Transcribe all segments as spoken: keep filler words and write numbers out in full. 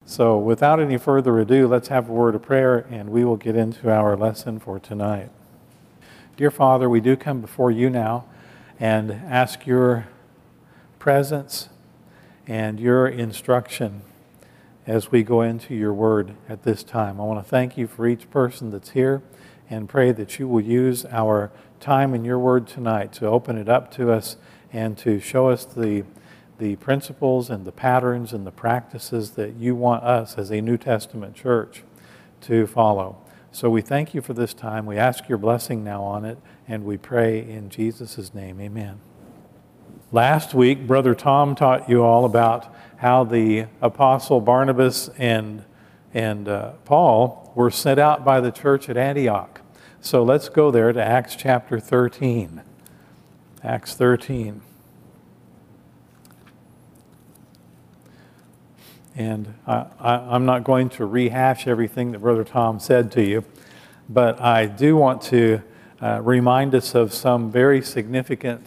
So without any further ado, let's have a word of prayer and we will get into our lesson for tonight. Dear Father, we do come before you now and ask your presence and your instruction as we go into your word at this time. I want to thank you for each person that's here and pray that you will use our time in your word tonight to open it up to us and to show us the the principles and the patterns and the practices that you want us as a New Testament church to follow. So we thank you for this time. We ask your blessing now on it, and we pray in Jesus' name, amen. Last week, Brother Tom taught you all about how the Apostle Barnabas and, and uh, Paul were sent out by the church at Antioch. So let's go there to Acts chapter thirteen. Acts thirteen. And I, I, I'm not going to rehash everything that Brother Tom said to you, but I do want to uh, remind us of some very significant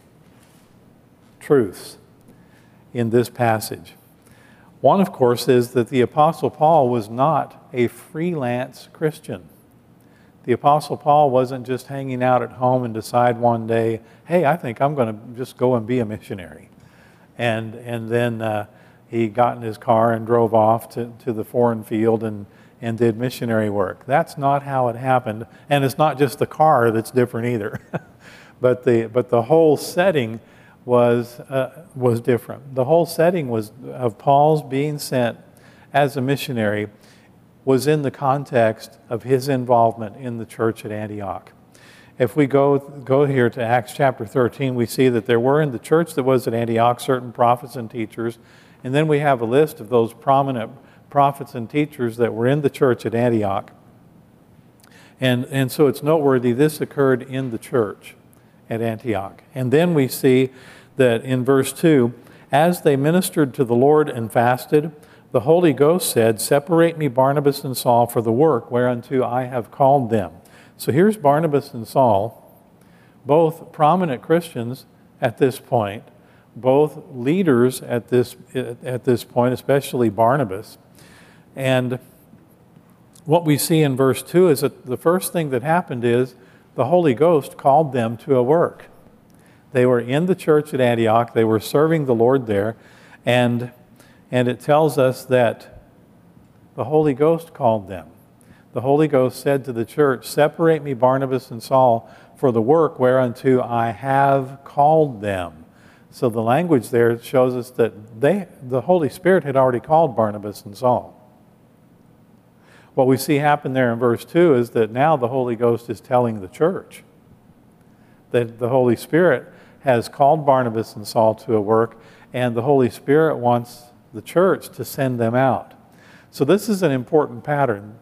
truths in this passage. One, of course, is that the Apostle Paul was not a freelance Christian. The Apostle Paul wasn't just hanging out at home and decide one day, hey, I think I'm going to just go and be a missionary. And, and then... Uh, He got in his car and drove off to, to the foreign field and, and did missionary work. That's not how it happened. And it's not just the car that's different either. but the but the whole setting was uh, was different. The whole setting was of Paul's being sent as a missionary was in the context of his involvement in the church at Antioch. If we go go here to Acts chapter thirteen, we see that there were in the church that was at Antioch certain prophets and teachers. And then we have a list of those prominent prophets and teachers that were in the church at Antioch. And, and so it's noteworthy this occurred in the church at Antioch. And then we see that in verse two, as they ministered to the Lord and fasted, the Holy Ghost said, separate me Barnabas and Saul for the work whereunto I have called them. So here's Barnabas and Saul, both prominent Christians at this point, both leaders at this at this point, especially Barnabas. And what we see in verse two is that the first thing that happened is the Holy Ghost called them to a work. They were in the church at Antioch. They were serving the Lord there. And, and it tells us that the Holy Ghost called them. The Holy Ghost said to the church, separate me Barnabas and Saul for the work whereunto I have called them. So the language there shows us that they, the Holy Spirit had already called Barnabas and Saul. What we see happen there in verse two is that now the Holy Ghost is telling the church that the Holy Spirit has called Barnabas and Saul to a work, and the Holy Spirit wants the church to send them out. So this is an important pattern.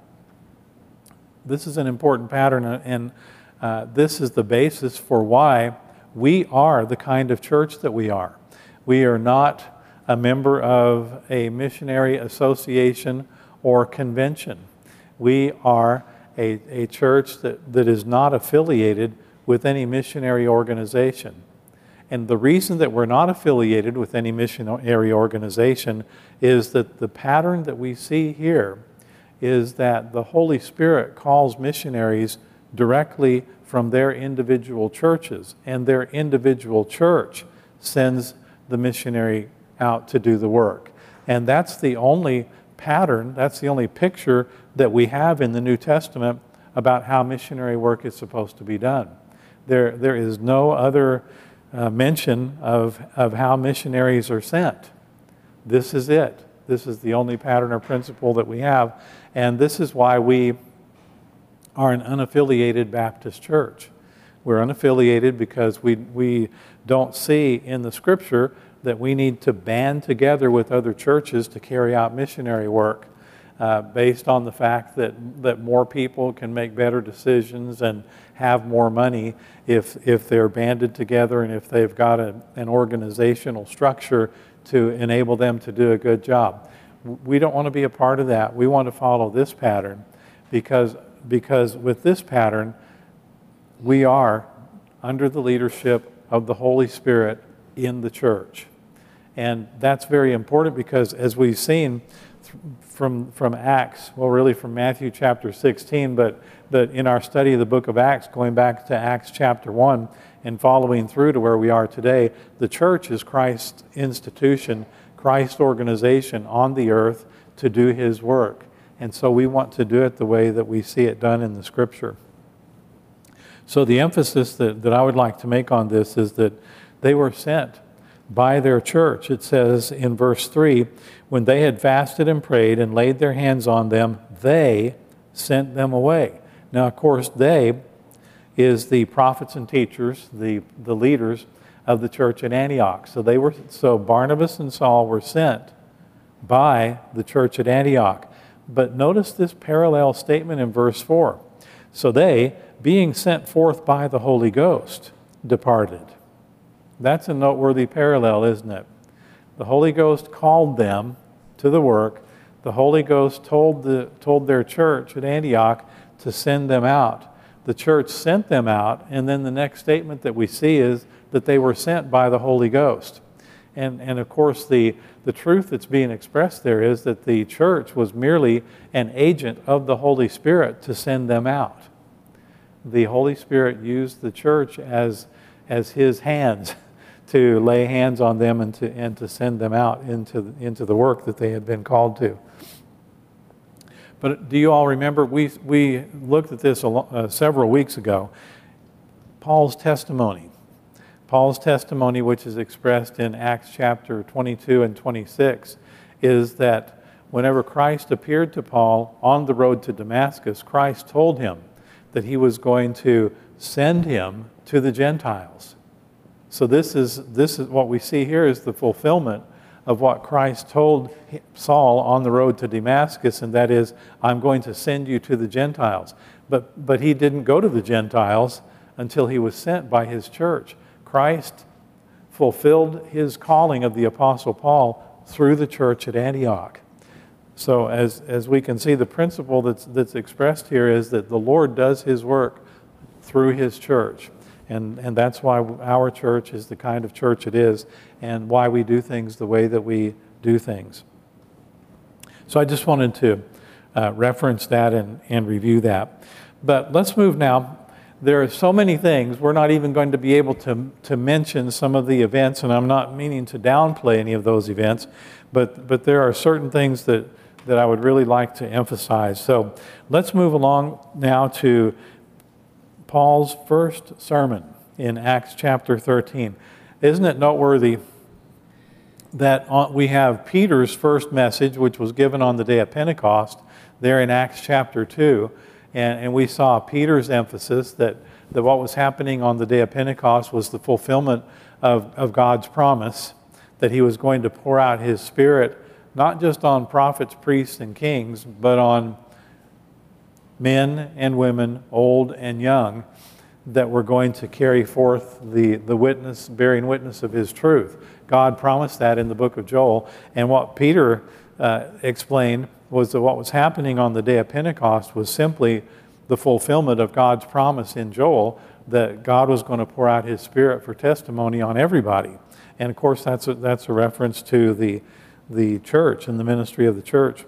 This is an important pattern, and uh, this is the basis for why we are the kind of church that we are. We are not a member of a missionary association or convention. We are a, a church that, that is not affiliated with any missionary organization. And the reason that we're not affiliated with any missionary organization is that the pattern that we see here is that the Holy Spirit calls missionaries directly from their individual churches, and their individual church sends the missionary out to do the work. And that's the only pattern, that's the only picture that we have in the New Testament about how missionary work is supposed to be done. There, there is no other uh, mention of, of how missionaries are sent. This is it. This is the only pattern or principle that we have, and this is why we are an unaffiliated Baptist church. We're unaffiliated because we we don't see in the Scripture that we need to band together with other churches to carry out missionary work uh, based on the fact that, that more people can make better decisions and have more money if, if they're banded together and if they've got a, an organizational structure to enable them to do a good job. We don't want to be a part of that. We want to follow this pattern because Because with this pattern, we are under the leadership of the Holy Spirit in the church. And that's very important because as we've seen from, from Acts, well, really from Matthew chapter sixteen, but, but in our study of the book of Acts, going back to Acts chapter one and following through to where we are today, the church is Christ's institution, Christ's organization on the earth to do his work. And so we want to do it the way that we see it done in the Scripture. So the emphasis that, that I would like to make on this is that they were sent by their church. It says in verse three, when they had fasted and prayed and laid their hands on them, they sent them away. Now, of course, they is the prophets and teachers, the, the leaders of the church at Antioch. So they were so Barnabas and Saul were sent by the church at Antioch. But notice this parallel statement in verse four. So they, being sent forth by the Holy Ghost, departed. That's a noteworthy parallel, isn't it? The Holy Ghost called them to the work. The Holy Ghost told, the, told their church at Antioch to send them out. The church sent them out, and then the next statement that we see is that they were sent by the Holy Ghost. And, and of course, the, the truth that's being expressed there is that the church was merely an agent of the Holy Spirit to send them out. The Holy Spirit used the church as, as his hands to lay hands on them and to, and to send them out into, into the work that they had been called to. But do you all remember, we, we looked at this a, uh, several weeks ago, Paul's testimony. Paul's testimony, which is expressed in Acts chapter twenty-two and twenty-six, is that whenever Christ appeared to Paul on the road to Damascus, Christ told him that he was going to send him to the Gentiles. So this is, this is what we see here is the fulfillment of what Christ told Saul on the road to Damascus, and that is, I'm going to send you to the Gentiles. But, but he didn't go to the Gentiles until he was sent by his church. Christ fulfilled his calling of the Apostle Paul through the church at Antioch. So as, as we can see, the principle that's, that's expressed here is that the Lord does his work through his church. And, and that's why our church is the kind of church it is, and why we do things the way that we do things. So I just wanted to uh, reference that and, and review that. But let's move now. There are so many things, we're not even going to be able to, to mention some of the events, and I'm not meaning to downplay any of those events, but, but there are certain things that, that I would really like to emphasize. So let's move along now to Paul's first sermon in Acts chapter thirteen. Isn't it noteworthy that we have Peter's first message, which was given on the day of Pentecost, there in Acts chapter two, and, and we saw Peter's emphasis that, that what was happening on the day of Pentecost was the fulfillment of, of God's promise, that he was going to pour out his Spirit, not just on prophets, priests, and kings, but on men and women, old and young, that were going to carry forth the, the witness, bearing witness of his truth. God promised that in the book of Joel. And what Peter uh, explained was that what was happening on the day of Pentecost was simply the fulfillment of God's promise in Joel, that God was going to pour out his Spirit for testimony on everybody. And of course, that's a, that's a reference to the, the church and the ministry of the church.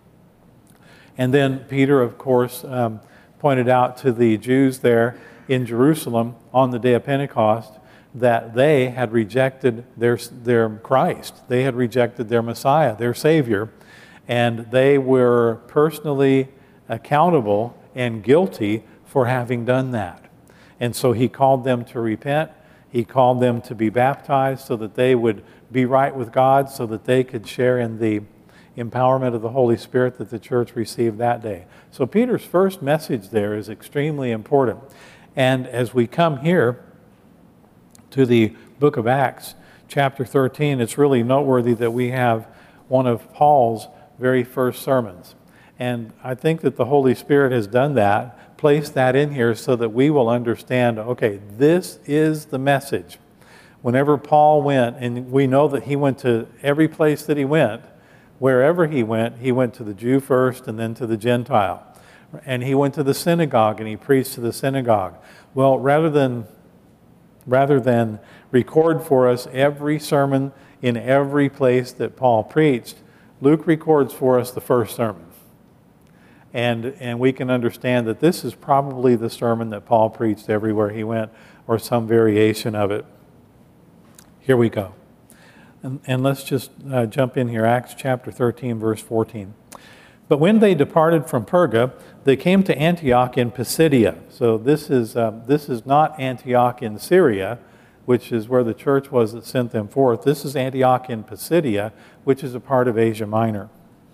And then Peter, of course, um, pointed out to the Jews there in Jerusalem on the day of Pentecost that they had rejected their, their Christ. They had rejected their Messiah, their Savior, and they were personally accountable and guilty for having done that. And so he called them to repent. He called them to be baptized so that they would be right with God, so that they could share in the empowerment of the Holy Spirit that the church received that day. So Peter's first message there is extremely important. And as we come here to the book of Acts, chapter thirteen, it's really noteworthy that we have one of Paul's very first sermons. And I think that the Holy Spirit has done that, placed that in here so that we will understand, okay, this is the message. Whenever Paul went, and we know that he went to every place that he went, wherever he went, he went to the Jew first and then to the Gentile. And he went to the synagogue and he preached to the synagogue. Well, rather than, rather than record for us every sermon in every place that Paul preached, Luke records for us the first sermon. And, and we can understand that this is probably the sermon that Paul preached everywhere he went, or some variation of it. Here we go. And, and let's just uh, jump in here. Acts chapter thirteen, verse fourteen. But when they departed from Perga, they came to Antioch in Pisidia. So this is, uh, this is not Antioch in Syria, which is where the church was that sent them forth. This is Antioch in Pisidia, which is a part of Asia Minor.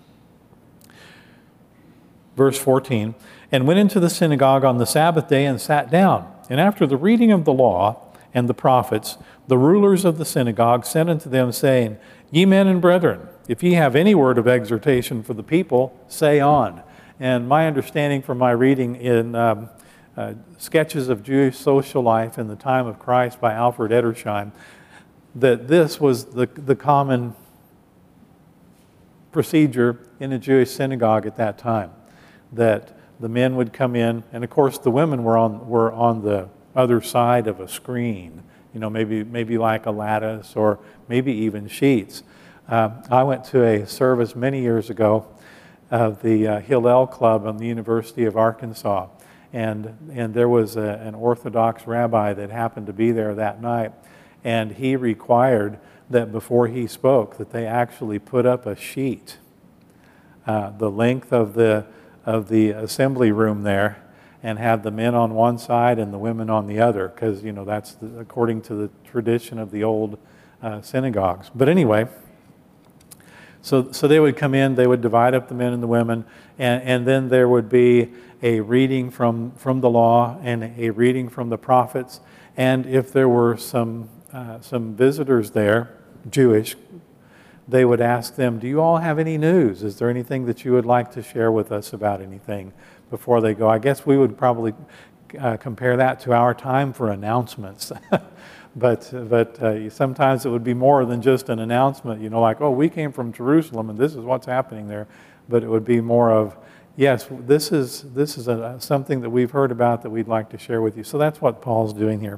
Verse fourteen, and went into the synagogue on the Sabbath day and sat down. And after the reading of the law and the prophets, the rulers of the synagogue sent unto them, saying, Ye men and brethren, if ye have any word of exhortation for the people, say on. And my understanding from my reading in um, uh, Sketches of Jewish Social Life in the Time of Christ by Alfred Edersheim, that this was the, the common procedure in a Jewish synagogue at that time. That the men would come in, and of course the women were on were on the other side of a screen, you know, maybe maybe like a lattice or maybe even sheets. Uh, I went to a service many years ago of the uh, Hillel Club on the University of Arkansas, and and there was a, an Orthodox rabbi that happened to be there that night, and he required that before he spoke that they actually put up a sheet, uh, the length of the of the assembly room there, and have the men on one side and the women on the other, because, you know, that's the, according to the tradition of the old uh, synagogues. But anyway, so so they would come in, they would divide up the men and the women, and, and then there would be a reading from, from the law and a reading from the prophets. And if there were some uh, some visitors there, Jewish, they would ask them, do you all have any news? Is there anything that you would like to share with us about anything before they go? I guess we would probably uh, compare that to our time for announcements. but but uh, sometimes it would be more than just an announcement, you know, like, oh, we came from Jerusalem and this is what's happening there. But it would be more of, yes, this is, this is a, something that we've heard about that we'd like to share with you. So that's what Paul's doing here.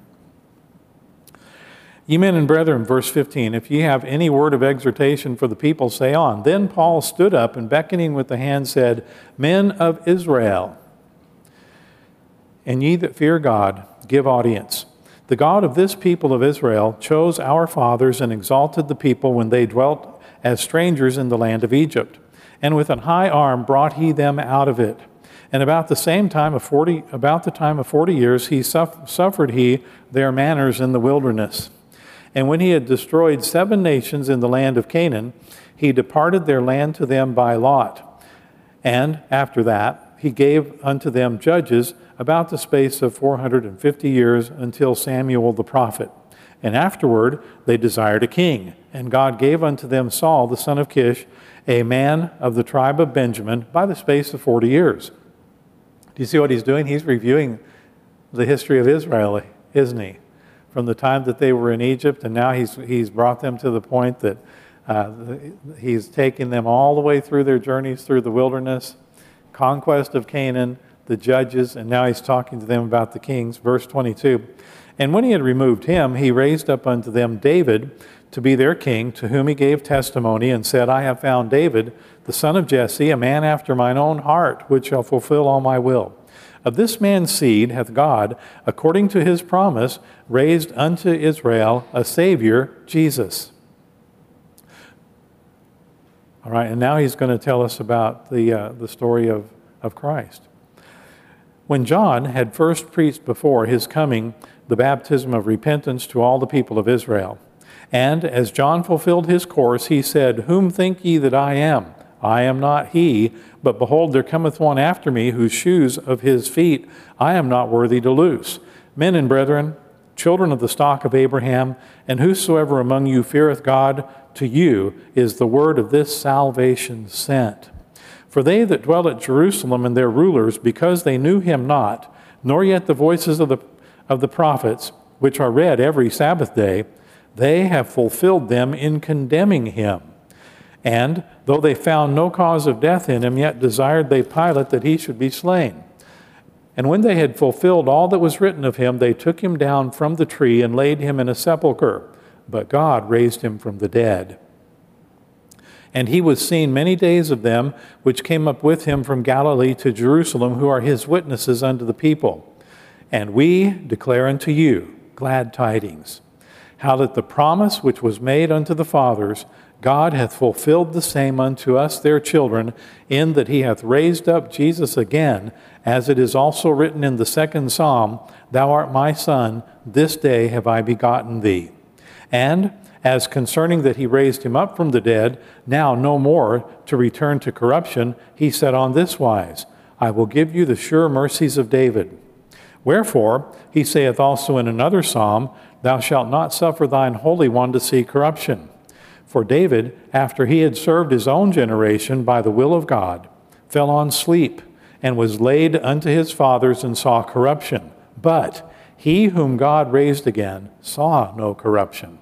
Ye men and brethren, verse fifteen, if ye have any word of exhortation for the people, say on. Then Paul stood up and beckoning with the hand said, Men of Israel, and ye that fear God, give audience. The God of this people of Israel chose our fathers and exalted the people when they dwelt as strangers in the land of Egypt. And with an high arm brought he them out of it. And about the same time of forty, about the time of forty years, he suff- suffered he their manners in the wilderness. And when he had destroyed seven nations in the land of Canaan, he departed their land to them by lot. And after that, he gave unto them judges about the space of four hundred fifty years until Samuel the prophet. And afterward, they desired a king. And God gave unto them Saul the son of Kish, a man of the tribe of Benjamin, by the space of forty years. Do you see what he's doing? He's reviewing the history of Israel, isn't he? From the time that they were in Egypt, and now he's he's brought them to the point that uh, he's taken them all the way through their journeys through the wilderness, conquest of Canaan, the judges, and now he's talking to them about the kings. Verse twenty-two, and when he had removed him, he raised up unto them David to be their king, to whom he gave testimony and said, I have found David, the son of Jesse, a man after mine own heart, which shall fulfill all my will. Of this man's seed hath God, according to his promise, raised unto Israel a Savior, Jesus. All right, and now he's going to tell us about the, uh, the story of, of Christ. When John had first preached before his coming the baptism of repentance to all the people of Israel, and as John fulfilled his course, he said, Whom think ye that I am? I am not he, but behold, there cometh one after me, whose shoes of his feet I am not worthy to loose. Men and brethren, children of the stock of Abraham, and whosoever among you feareth God, to you is the word of this salvation sent. For they that dwell at Jerusalem and their rulers, because they knew him not, nor yet the voices of the, of the prophets, which are read every Sabbath day, they have fulfilled them in condemning him. And though they found no cause of death in him, yet desired they Pilate that he should be slain. And when they had fulfilled all that was written of him, they took him down from the tree and laid him in a sepulchre. But God raised him from the dead. And he was seen many days of them which came up with him from Galilee to Jerusalem, who are his witnesses unto the people. And we declare unto you glad tidings, how that the promise which was made unto the fathers, God hath fulfilled the same unto us their children, in that he hath raised up Jesus again, as it is also written in the second psalm, Thou art my son, this day have I begotten thee. And as concerning that he raised him up from the dead, now no more to return to corruption, he said on this wise, I will give you the sure mercies of David. Wherefore, he saith also in another psalm, Thou shalt not suffer thine Holy One to see corruption. For David, after he had served his own generation by the will of God, fell on sleep, and was laid unto his fathers, and saw corruption. But he whom God raised again saw no corruption.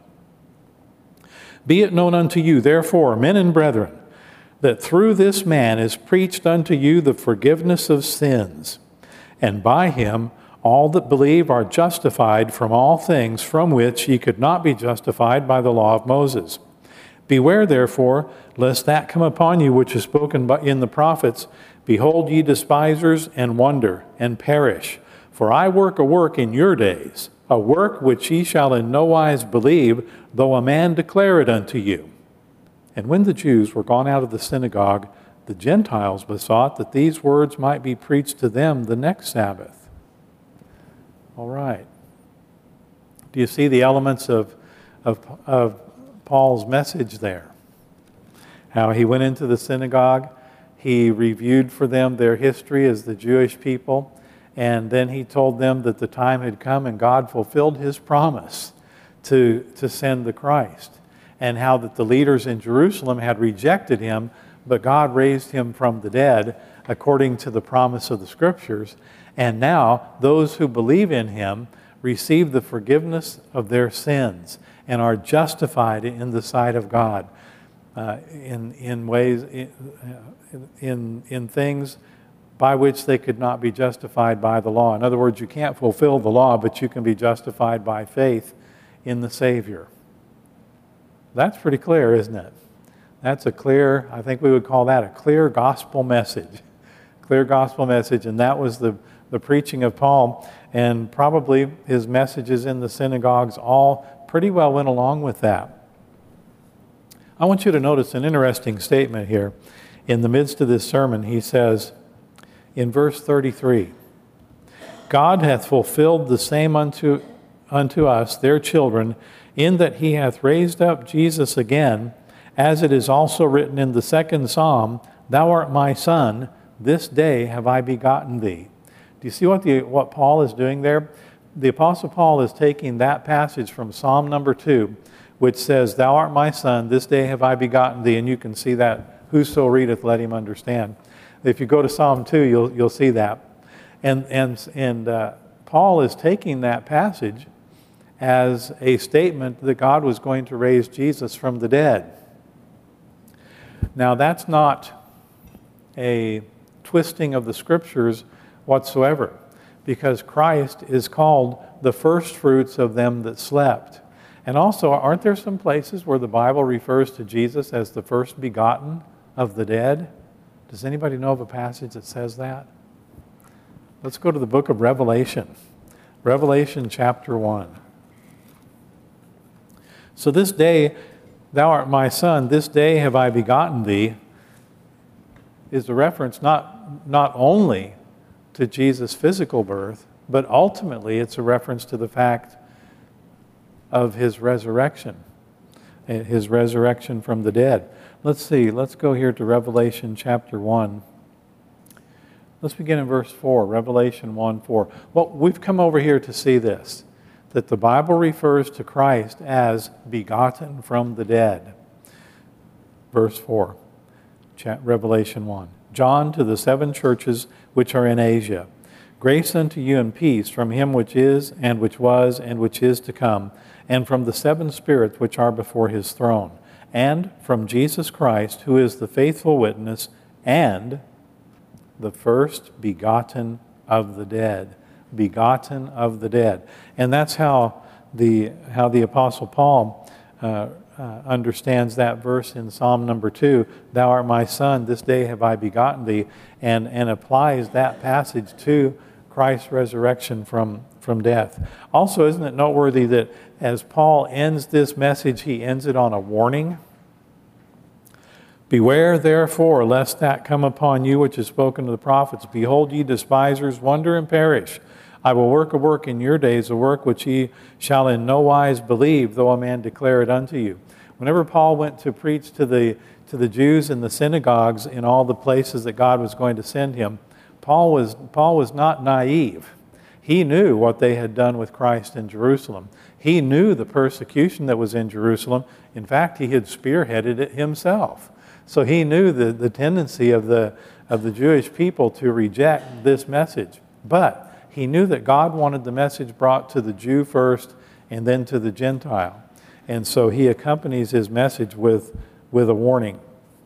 Be it known unto you, therefore, men and brethren, that through this man is preached unto you the forgiveness of sins, and by him all that believe are justified from all things from which ye could not be justified by the law of Moses. Beware, therefore, lest that come upon you which is spoken in the prophets, Behold, ye despisers, and wonder, and perish. For I work a work in your days, a work which ye shall in no wise believe, though a man declare it unto you. And when the Jews were gone out of the synagogue, the Gentiles besought that these words might be preached to them the next Sabbath. All right. Do you see the elements of, of, of Paul's message there? How he went into the synagogue, he reviewed for them their history as the Jewish people, and then he told them that the time had come and God fulfilled his promise to, to send the Christ, and how that the leaders in Jerusalem had rejected him, but God raised him from the dead according to the promise of the Scriptures. And now those who believe in him receive the forgiveness of their sins and are justified in the sight of God uh, in, in ways, in, in, in things by which they could not be justified by the law. In other words, you can't fulfill the law, but you can be justified by faith in the Savior. That's pretty clear, isn't it? That's a clear, I think we would call that a clear gospel message. Clear gospel message, and that was the, the preaching of Paul, and probably his messages in the synagogues all pretty well went along with that. I want you to notice an interesting statement here. In the midst of this sermon, he says, in verse thirty-three, God hath fulfilled the same unto, unto us, their children, in that he hath raised up Jesus again, as it is also written in the second psalm, Thou art my son, this day have I begotten thee. Do you see what, the, what Paul is doing there? The Apostle Paul is taking that passage from Psalm number two, which says, Thou art my son, this day have I begotten thee. And you can see that, whoso readeth, let him understand. If you go to Psalm two, you'll, you'll see that. And, and, and uh, Paul is taking that passage as a statement that God was going to raise Jesus from the dead. Now, that's not a twisting of the Scriptures whatsoever, because Christ is called the first fruits of them that slept. And also, aren't there some places where the Bible refers to Jesus as the first begotten of the dead? Does anybody know of a passage that says that? Let's go to the book of Revelation. Revelation chapter one. So this day, thou art my son, this day have I begotten thee, is a reference not, not only to Jesus' physical birth, but ultimately it's a reference to the fact of his resurrection, his resurrection from the dead. Let's see, let's go here to Revelation chapter one. Let's begin in verse four, Revelation one four. Well, we've come over here to see this, that the Bible refers to Christ as begotten from the dead. Verse four, Revelation one. John to the seven churches which are in Asia. Grace unto you and peace from him which is, and which was, and which is to come, and from the seven spirits which are before his throne, and from Jesus Christ, who is the faithful witness, and the first begotten of the dead. Begotten of the dead. And that's how the, how the Apostle Paul uh, uh, understands that verse in Psalm number two, "Thou art my son, this day have I begotten thee," and, and applies that passage to Christ's resurrection from, from death. Also, isn't it noteworthy that as Paul ends this message, he ends it on a warning? "Beware therefore, lest that come upon you which is spoken to the prophets. Behold, ye despisers, wonder and perish. I will work a work in your days, a work which ye shall in no wise believe, though a man declare it unto you." Whenever Paul went to preach to the, to the Jews in the synagogues in all the places that God was going to send him, Paul was, Paul was not naive. He knew what they had done with Christ in Jerusalem. He knew the persecution that was in Jerusalem. In fact, he had spearheaded it himself. So he knew the, the tendency of the, of the Jewish people to reject this message. But he knew that God wanted the message brought to the Jew first and then to the Gentile. And so he accompanies his message with, with a warning.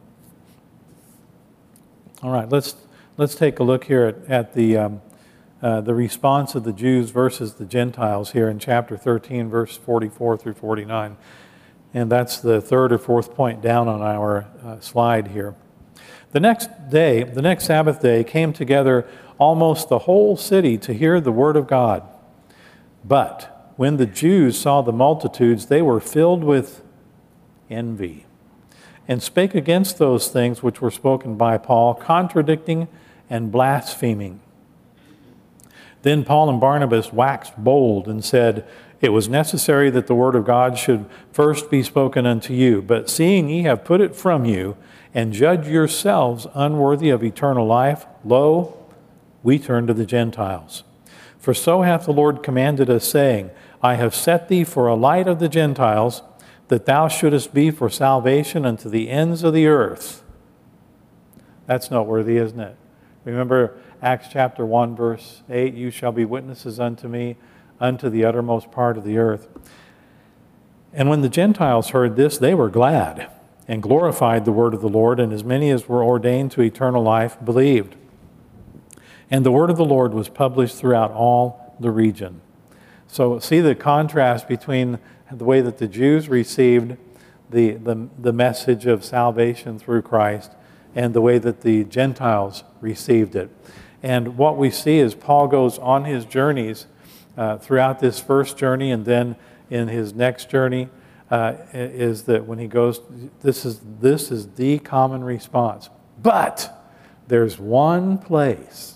All right, let's, let's take a look here at, at the, um, uh, the response of the Jews versus the Gentiles here in chapter thirteen, verse forty-four through forty-nine. And that's the third or fourth point down on our uh, slide here. The next day, the next Sabbath day, came together almost the whole city to hear the word of God. But when the Jews saw the multitudes, they were filled with envy, and spake against those things which were spoken by Paul, contradicting and blaspheming. Then Paul and Barnabas waxed bold and said, "It was necessary that the word of God should first be spoken unto you. But seeing ye have put it from you, and judge yourselves unworthy of eternal life, lo, we turn to the Gentiles. For so hath the Lord commanded us, saying, I have set thee for a light of the Gentiles, that thou shouldest be for salvation unto the ends of the earth." That's noteworthy, isn't it? Remember Acts chapter one, verse eight, "You shall be witnesses unto me, unto the uttermost part of the earth." And when the Gentiles heard this, they were glad, and glorified the word of the Lord, and as many as were ordained to eternal life believed. And the word of the Lord was published throughout all the region. So see the contrast between the way that the Jews received the, the, the message of salvation through Christ and the way that the Gentiles received it. And what we see is Paul goes on his journeys uh, throughout this first journey, and then in his next journey uh, is that when he goes, this is, this is the common response. But there's one place,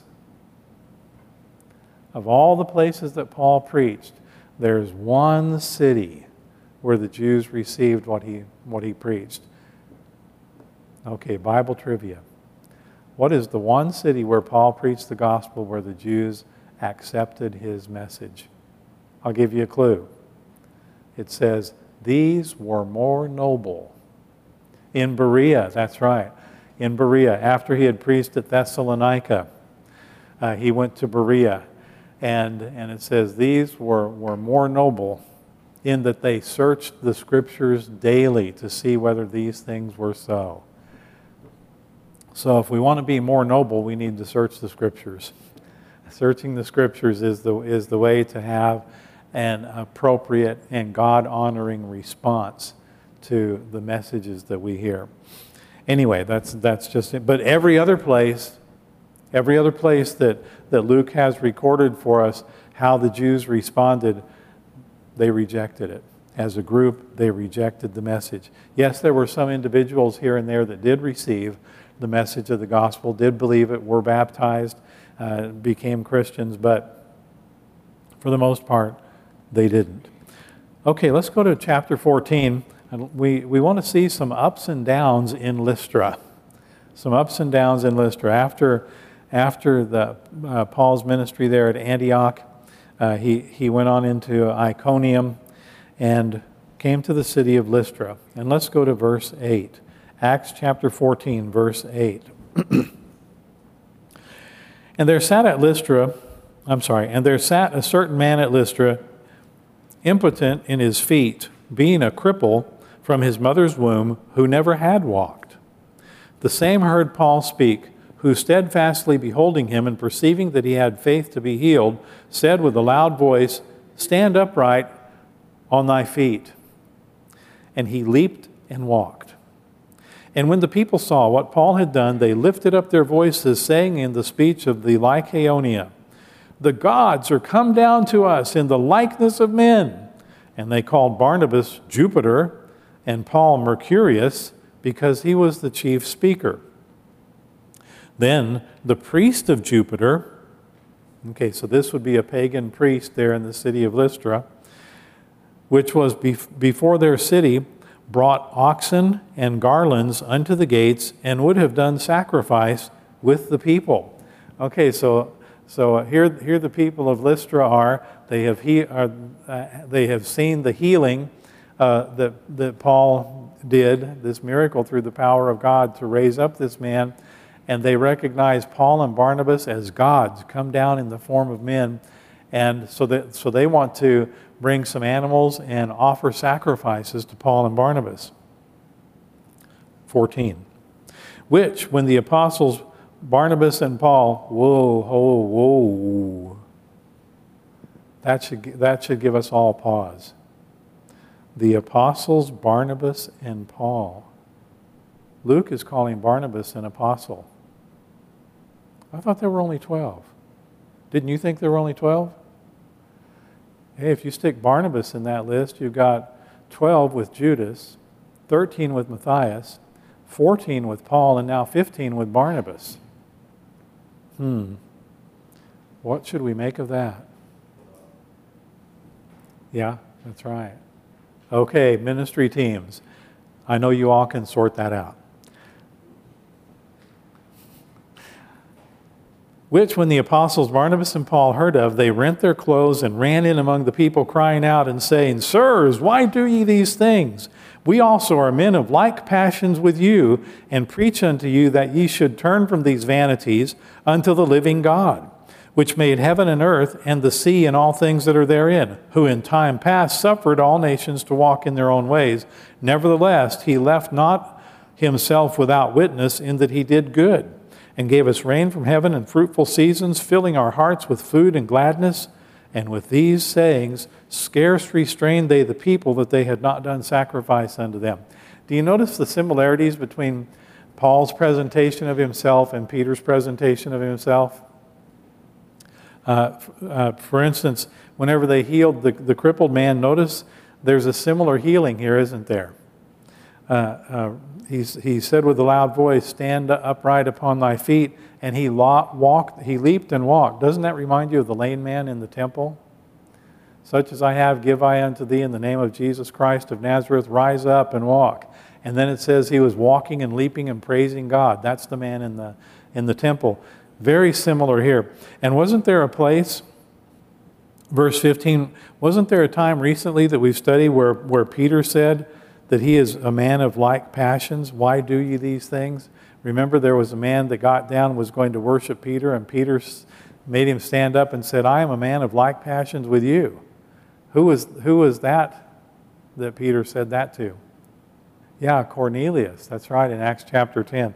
of all the places that Paul preached, there's one city where the Jews received what he, what he preached. Okay, Bible trivia. What is the one city where Paul preached the gospel where the Jews accepted his message? I'll give you a clue. It says, these were more noble. In Berea, that's right. In Berea, after he had preached at Thessalonica, uh, he went to Berea. And, and it says, these were, were more noble in that they searched the Scriptures daily to see whether these things were so. So if we want to be more noble, we need to search the Scriptures. Searching the Scriptures is the, is the way to have an appropriate and God-honoring response to the messages that we hear. Anyway, that's, that's just it. But every other place, every other place that, that Luke has recorded for us how the Jews responded, they rejected it. As a group, they rejected the message. Yes, there were some individuals here and there that did receive the message of the gospel, did believe it, were baptized, uh, became Christians, but for the most part, they didn't. Okay, let's go to chapter fourteen. And we, we want to see some ups and downs in Lystra. Some ups and downs in Lystra. After, after the, uh, Paul's ministry there at Antioch, uh, he, he went on into Iconium and came to the city of Lystra. And let's go to verse eight. Acts chapter fourteen, verse eight. And there sat at Lystra, I'm sorry, and there sat a certain man at Lystra, impotent in his feet, being a cripple from his mother's womb, who never had walked. The same heard Paul speak, who steadfastly beholding him and perceiving that he had faith to be healed, said with a loud voice, Stand upright on thy feet. and he leaped and walked. And when the people saw what Paul had done, they lifted up their voices, saying in the speech of the Lycaonia, "The gods are come down to us in the likeness of men." And they called Barnabas Jupiter and Paul Mercurius, because he was the chief speaker. Then the priest of Jupiter, okay, so this would be a pagan priest there in the city of Lystra, which was bef- before their city, brought oxen and garlands unto the gates, and would have done sacrifice with the people. Okay, so so here here the people of Lystra are. They have he are uh, they have seen the healing uh, that that Paul did, this miracle through the power of God to raise up this man, and they recognize Paul and Barnabas as gods come down in the form of men, and so that so they want to bring some animals and offer sacrifices to Paul and Barnabas. fourteen. Which, when the apostles Barnabas and Paul, whoa, whoa, whoa, that should, that should give us all pause. The apostles Barnabas and Paul. Luke is calling Barnabas an apostle. I thought there were only twelve. Didn't you think there were only twelve? Hey, if you stick Barnabas in that list, you've got twelve with Judas, thirteen with Matthias, fourteen with Paul, and now fifteen with Barnabas. Hmm. What should we make of that? Yeah, that's right. Okay, ministry teams. I know you all can sort that out. Which, when the apostles Barnabas and Paul heard of, they rent their clothes and ran in among the people, crying out and saying, "Sirs, why do ye these things? We also are men of like passions with you, and preach unto you that ye should turn from these vanities unto the living God, which made heaven and earth and the sea and all things that are therein, who in time past suffered all nations to walk in their own ways. Nevertheless, he left not himself without witness, in that he did good, and gave us rain from heaven and fruitful seasons, filling our hearts with food and gladness. And with these sayings, scarce restrained they the people, that they had not done sacrifice unto them." Do you notice the similarities between Paul's presentation of himself and Peter's presentation of himself? Uh, uh, for instance, whenever they healed the, the crippled man, notice there's a similar healing here, isn't there? Uh, uh, he's, he said with a loud voice, "Stand upright upon thy feet," and he walked, he leaped and walked. Doesn't that remind you of the lame man in the temple? "Such as I have, give I unto thee in the name of Jesus Christ of Nazareth, rise up and walk." And then it says he was walking and leaping and praising God. That's the man in the in the temple. Very similar here. And wasn't there a place, verse fifteen, wasn't there a time recently that we've studied where, where Peter said that he is a man of like passions? Why do ye these things? Remember, there was a man that got down and was going to worship Peter, and Peter made him stand up and said, "I am a man of like passions with you." Who was, who was that that Peter said that to? Yeah, Cornelius. That's right, in Acts chapter ten.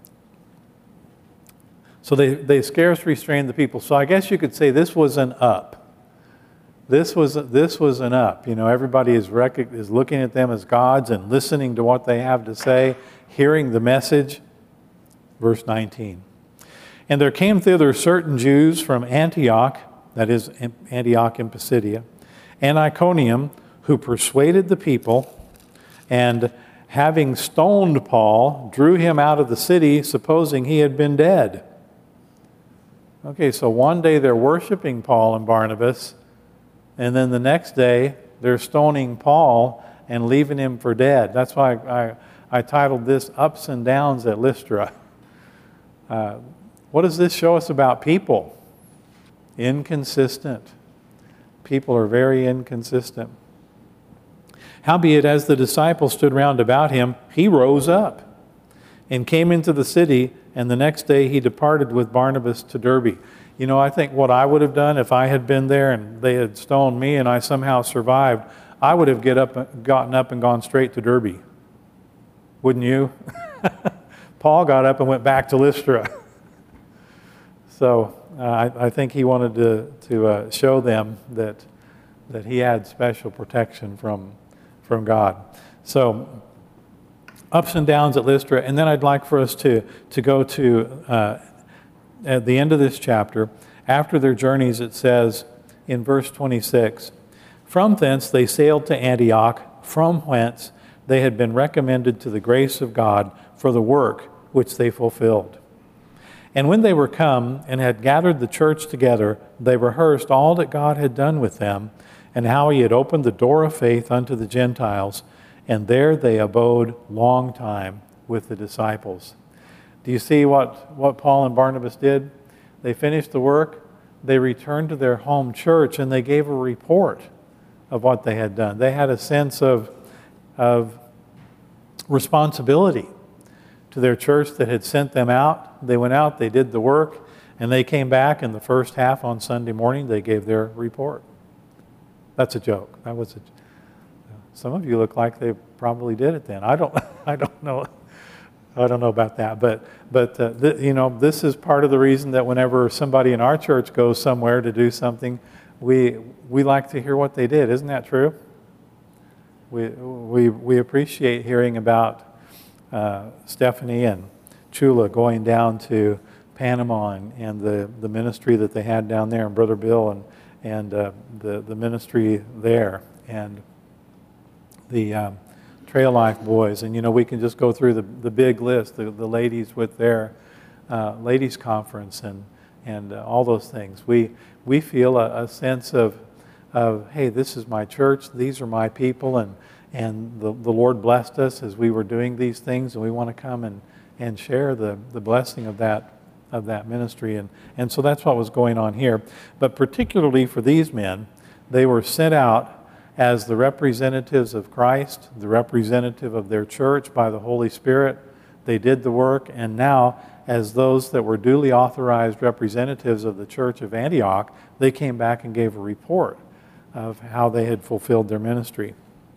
So they, they scarce restrained the people. So I guess you could say this was an up. This was this was an up. You know, everybody is rec- is looking at them as gods and listening to what they have to say, hearing the message. Verse nineteen. "And there came thither certain Jews from Antioch," that is Antioch in Pisidia, "and Iconium, who persuaded the people, and having stoned Paul, drew him out of the city, supposing he had been dead." Okay, so one day they're worshiping Paul and Barnabas, and then the next day they're stoning Paul and leaving him for dead. That's why I, I, I titled this "Ups and Downs at Lystra." Uh, what does this show us about people? Inconsistent. People are very inconsistent. "Howbeit, as the disciples stood round about him, he rose up and came into the city, and the next day he departed with Barnabas to Derbe." You know, I think what I would have done if I had been there and they had stoned me and I somehow survived, I would have get up, gotten up and gone straight to Derbe. Wouldn't you? Paul got up and went back to Lystra. So uh, I, I think he wanted to, to uh, show them that, that he had special protection from, from God. So, ups and downs at Lystra. And then I'd like for us to, to go to, uh, at the end of this chapter, after their journeys, it says in verse twenty-six, "From thence they sailed to Antioch, from whence they had been recommended to the grace of God for the work which they fulfilled. And when they were come and had gathered the church together, they rehearsed all that God had done with them, and how he had opened the door of faith unto the Gentiles, and there they abode long time with the disciples." Do you see what, what Paul and Barnabas did? They finished the work, they returned to their home church, and they gave a report of what they had done. They had a sense of, of responsibility to their church that had sent them out. They went out, they did the work, and they came back in the first half on Sunday morning, they gave their report. That's a joke. That was a, some of you look like they probably did it then. I don't I don't know. I don't know about that, but but uh, th- you know, this is part of the reason that whenever somebody in our church goes somewhere to do something, we we like to hear what they did. Isn't that true? We we we appreciate hearing about uh, Stephanie and Chula going down to Panama and, and the, the ministry that they had down there, and Brother Bill and and uh, the the ministry there, and the um, Trail Life boys. And you know, we can just go through the, the big list, the, the ladies with their uh, ladies conference and and uh, all those things. We we feel a, a sense of of hey, this is my church, these are my people, and and the, the Lord blessed us as we were doing these things, and we want to come and, and share the, the blessing of that of that ministry. And, and so that's what was going on here. But particularly for these men, they were sent out as the representatives of Christ, the representative of their church by the Holy Spirit. They did the work, and now as those that were duly authorized representatives of the church of Antioch, they came back and gave a report of how they had fulfilled their ministry.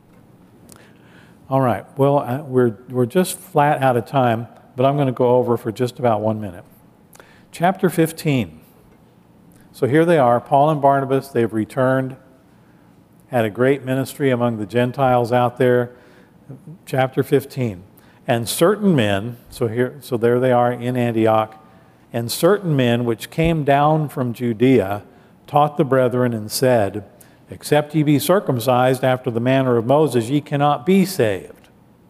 All right, well, uh, we're, we're just flat out of time, but I'm going to go over for just about one minute. Chapter fifteen. So here they are, Paul and Barnabas, they've returned, had a great ministry among the Gentiles out there. Chapter fifteen. And certain men, so here, so there they are in Antioch, and certain men which came down from Judea taught the brethren and said, "Except ye be circumcised after the manner of Moses, ye cannot be saved."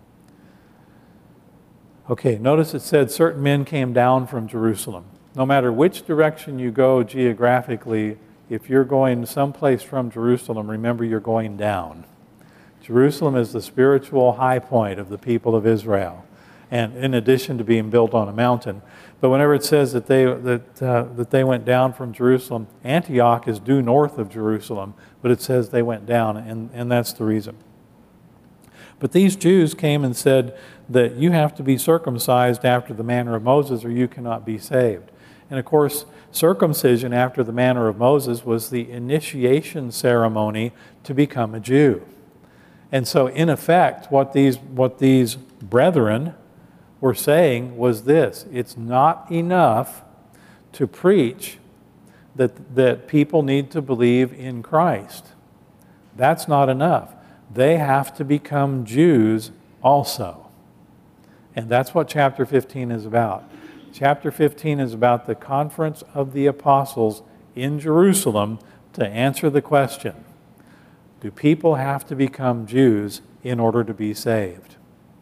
Okay, notice it said certain men came down from Jerusalem. No matter which direction you go geographically, if you're going someplace from Jerusalem, remember you're going down. Jerusalem is the spiritual high point of the people of Israel, and in addition to being built on a mountain. But whenever it says that they that uh, that they went down from Jerusalem, Antioch is due north of Jerusalem, but it says they went down, and, and that's the reason. But these Jews came and said that you have to be circumcised after the manner of Moses, or you cannot be saved. And of course, circumcision after the manner of Moses was the initiation ceremony to become a Jew. And so, in effect, what these what these brethren were saying was this: it's not enough to preach that that people need to believe in Christ. That's not enough. They have to become Jews also. And that's what chapter fifteen is about. Chapter fifteen is about the conference of the apostles in Jerusalem to answer the question: do people have to become Jews in order to be saved?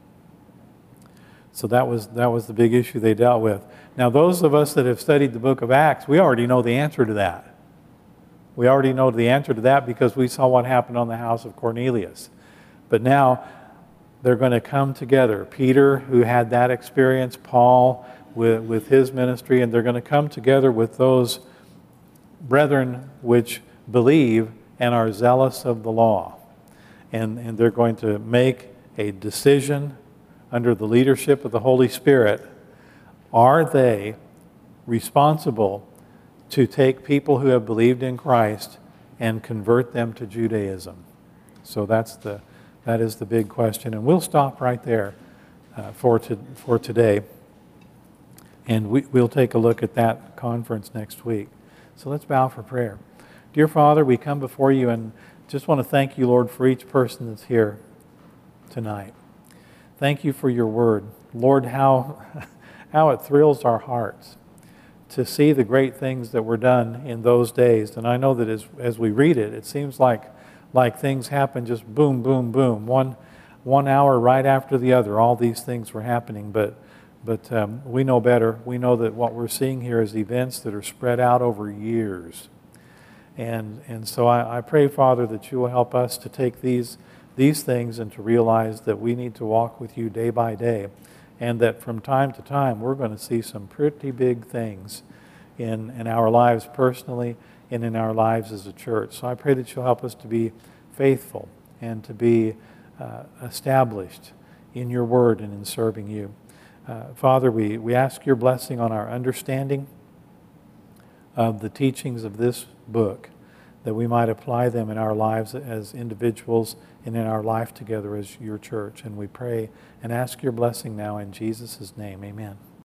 So that was that was the big issue they dealt with. Now, those of us that have studied the book of Acts, we already know the answer to that. We already know the answer to that because we saw what happened on the house of Cornelius. But now they're going to come together. Peter, who had that experience, Paul with, with his ministry, and they're going to come together with those brethren which believe and are zealous of the law. And, and they're going to make a decision under the leadership of the Holy Spirit. Are they responsible to take people who have believed in Christ and convert them to Judaism? So that's the, that is the big question. And we'll stop right there uh, for, to, for today. And we, we'll take a look at that conference next week. So let's bow for prayer. Dear Father, we come before you and just want to thank you, Lord, for each person that's here. tonight. Thank you for your word. Lord, how, how it thrills our hearts to see the great things that were done in those days. And I know that as, as we read it, it seems like, like things happen just boom, boom, boom. One, one hour right after the other, all these things were happening. But, but um, we know better. We know that what we're seeing here is events that are spread out over years. And, and so I, I pray, Father, that you will help us to take these, these things and to realize that we need to walk with you day by day, and that from time to time we're going to see some pretty big things in, in our lives personally and in our lives as a church. So I pray that you'll help us to be faithful and to be uh, established in your word and in serving you. Uh, Father, we, we ask your blessing on our understanding of the teachings of this book, that we might apply them in our lives as individuals and in our life together as your church. And we pray and ask your blessing now in Jesus' name. Amen.